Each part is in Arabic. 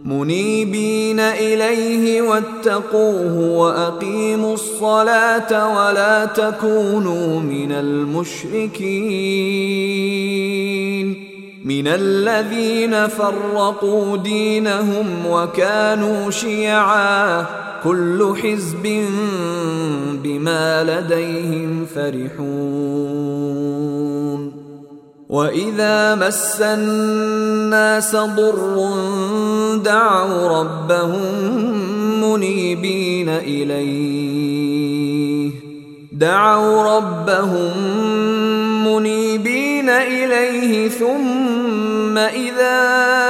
منيبين إليه واتقوه وأقيموا الصلاة ولا تكونوا من المشركين من الذين فرقوا دينهم وكانوا شيعا كل حزب بما لديهم فرحون وإذا مس الناس ضر دعوا ربهم منيبين إليه ثم إذا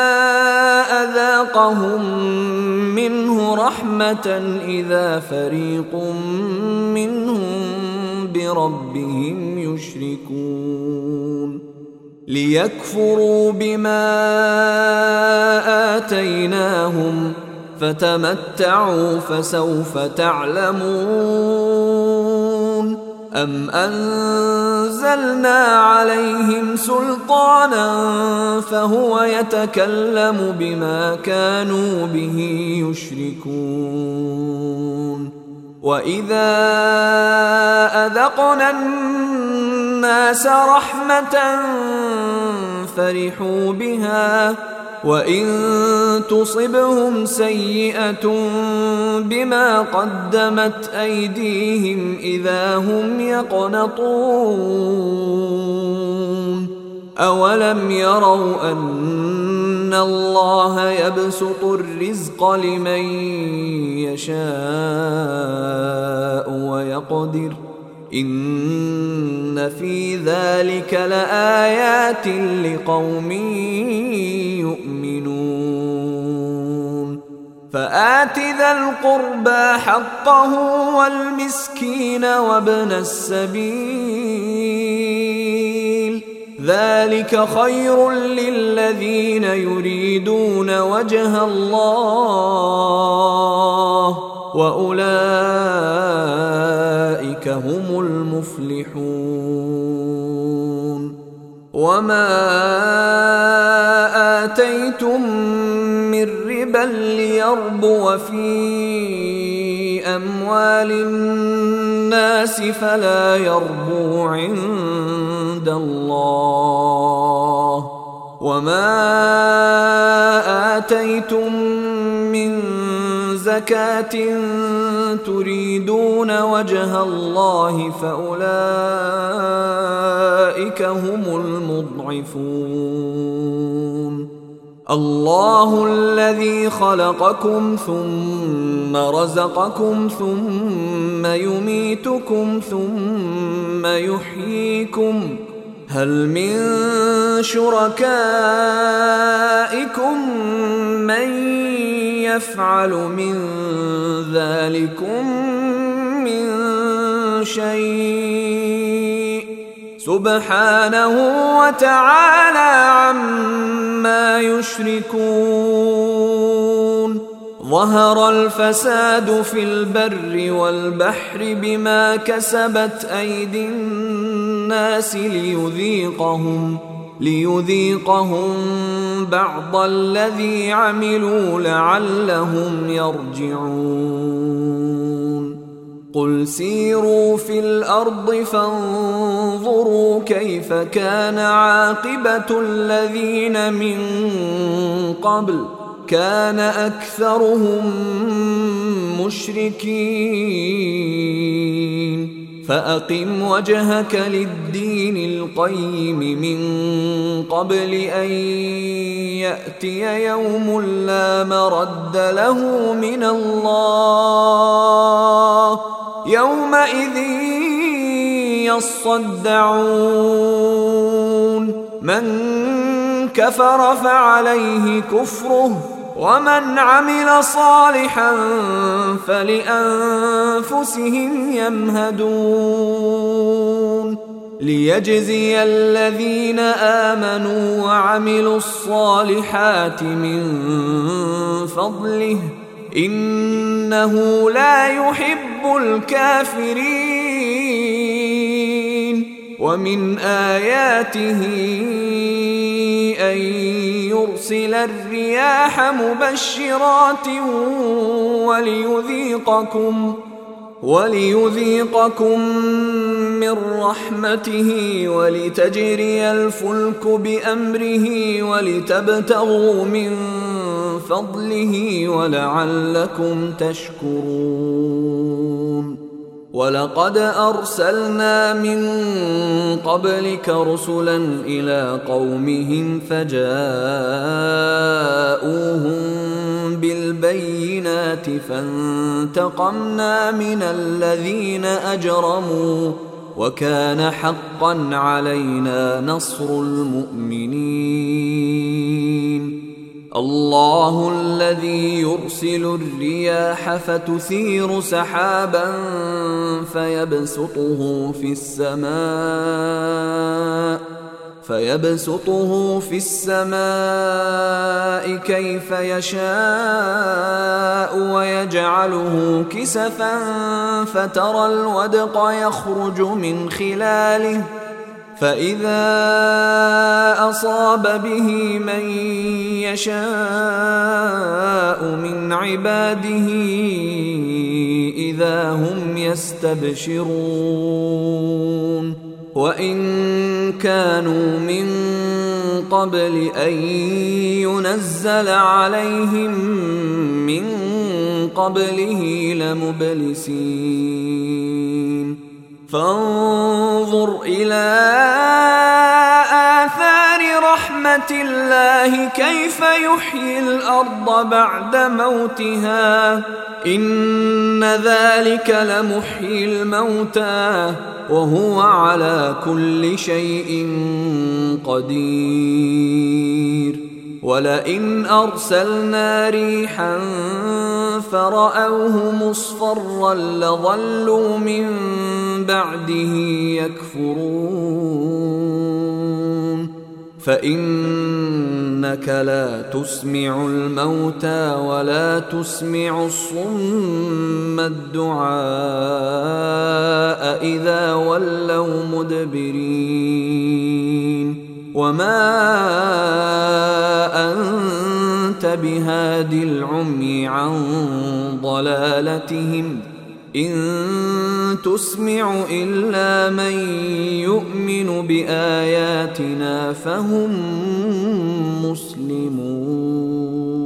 أذاقهم منه رحمة إذا فريق منهم بربهم يشركون ليكفروا بما آتيناهم فتمتعوا فسوف تعلمون أم أنزلنا عليهم سلطانا فهو يتكلم بما كانوا به يشركون وإذا أذقنا الناس رحمة فرحوا بها وإن تصبهم سيئة بما قدمت أيديهم إذا هم يقنطون أولم يروا أن الله يبسط الرزق لمن يشاء ويقدر إن في ذلك لآيات لقوم يؤمنون فآت ذا القربى حقه والمسكين وابن السبيل ذلك خير للذين يريدون وجه الله وأولئك هم المفلحون وما آتيتم من ربا ليربو في أموال الناس فلا يربو عند الله وما آتيتم من زكاة تريدون وجه الله فأولئك هم المضعفون الله الذي خلقكم ثم رزقكم ثم يميتكم ثم يحييكم هل من شركائكم من يفعل من ذلكم من شيء سبحانه وتعالى عما يشركون ظهر الفساد في البر والبحر بما كسبت أيدي الناس ليذيقهم بعض الذي عملوا لعلهم يرجعون قل سيروا في الأرض فانظروا كيف كان عاقبة الذين من قبل كان أكثرهم مشركين فأقم وجهك للدين القيم من قبل أن يأتي يوم لا مرد له من الله يومئذ يصدعون من كفر فعليه كفره ومن عمل صالحا فلأنفسهم يمهدون ليجزي الذين آمنوا وعملوا الصالحات من فضله إنه لا يحب الكافرين ومن آياته أن يرسل الرياح مبشرات وليذيقكم من رحمته ولتجري الفلك بأمره ولتبتغوا من فضله ولعلكم تشكرون. ولقد أرسلنا من قبلك رسلا إلى قومهم فجاءوهم بالبينات فانتقمنا من الذين أجرموا وكان حقا علينا نصر المؤمنين. الله الذي يرسل الرياح فتثير سحابا فيبسطه في السماء كيف يشاء ويجعله كسفا فترى الودق يخرج من خلاله فإذا أصاب به من يشاء من عباده إذا هم يستبشرون. وإن كانوا من قبل أن ينزل عليهم من قبله لمبلسين. فانظر إلى آثار رحمة الله كيف يحيي الأرض بعد موتها إن ذلك لمحيي الموتى وهو على كل شيء قدير. ولئن أرسلنا ريحا فرأوه مصفرا لظلوا من بعده يكفرون. فإنك لا تسمع الموتى ولا تسمع الصم الدعاء إذا ولوا مدبرين. وما أنت بهاد العمي عن ضلالتهم إن تسمع إلا من يؤمن بآياتنا فهم مسلمون.